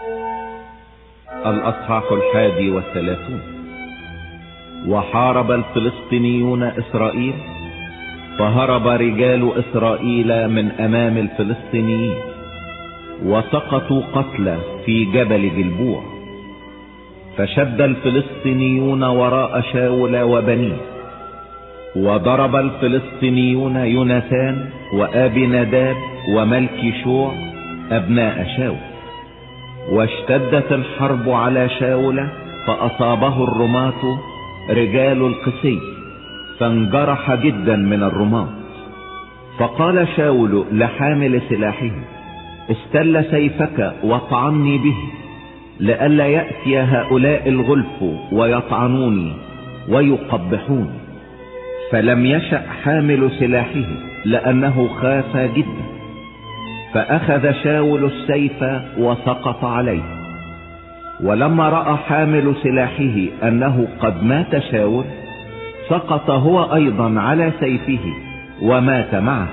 الأصحاح 31. وحارب الفلسطينيون إسرائيل، فهرب رجال إسرائيل من أمام الفلسطينيين، وسقطوا قتلى في جبل جلبوع. فشد الفلسطينيون وراء شاول وبنيه، وضرب الفلسطينيون يوناثان وأبي نداب وملكي شوع أبناء شاول. واشتدت الحرب على شاول، فأصابه الرماة رجال القسي، فانجرح جدا من الرماة. فقال شاول لحامل سلاحه: استل سيفك واطعني به، لئلا يأتي هؤلاء الغلف ويطعنوني ويقبحوني. فلم يشأ حامل سلاحه، لأنه خاف جدا. فأخذ شاول السيف وسقط عليه. ولما رأى حامل سلاحه أنه قد مات شاول، سقط هو أيضا على سيفه ومات معه.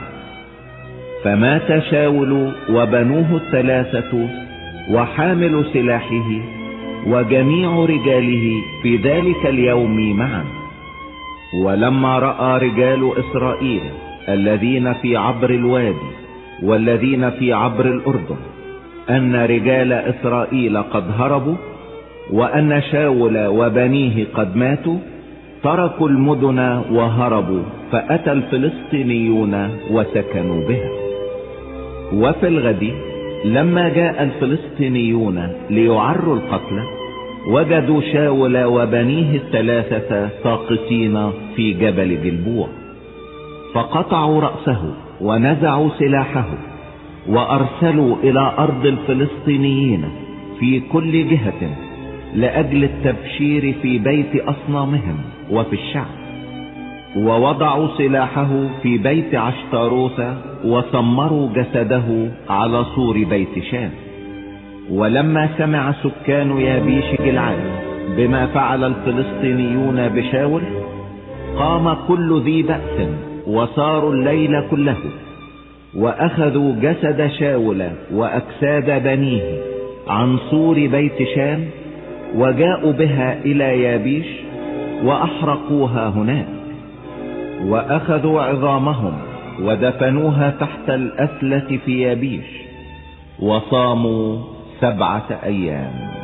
فمات شاول وبنوه الثلاثة وحامل سلاحه وجميع رجاله في ذلك اليوم معا. ولما رأى رجال إسرائيل الذين في عبر الوادي والذين في عبر الأردن أن رجال إسرائيل قد هربوا، وأن شاول وبنيه قد ماتوا، تركوا المدن وهربوا، فأتى الفلسطينيون وسكنوا بها. وفي الغد لما جاء الفلسطينيون ليعروا القتلى، وجدوا شاول وبنيه الثلاثة ساقطين في جبل جلبوع. فقطعوا رأسه ونزعوا سلاحه، وأرسلوا إلى أرض الفلسطينيين في كل جهة لأجل التبشير في بيت أصنامهم وفي الشعب. ووضعوا سلاحه في بيت عشتاروث، وسمروا جسده على سور بيت شان. ولما سمع سكان يابيش جلعاد بما فعل الفلسطينيون بشاول، قام كل ذي بأس وساروا الليل كله، وأخذوا جسد شاول وأجساد بنيه عن سور بيت شان، وجاءوا بها إلى يابيش وأحرقوها هناك. وأخذوا عظامهم ودفنوها تحت الأسلة في يابيش، وصاموا 7 أيام.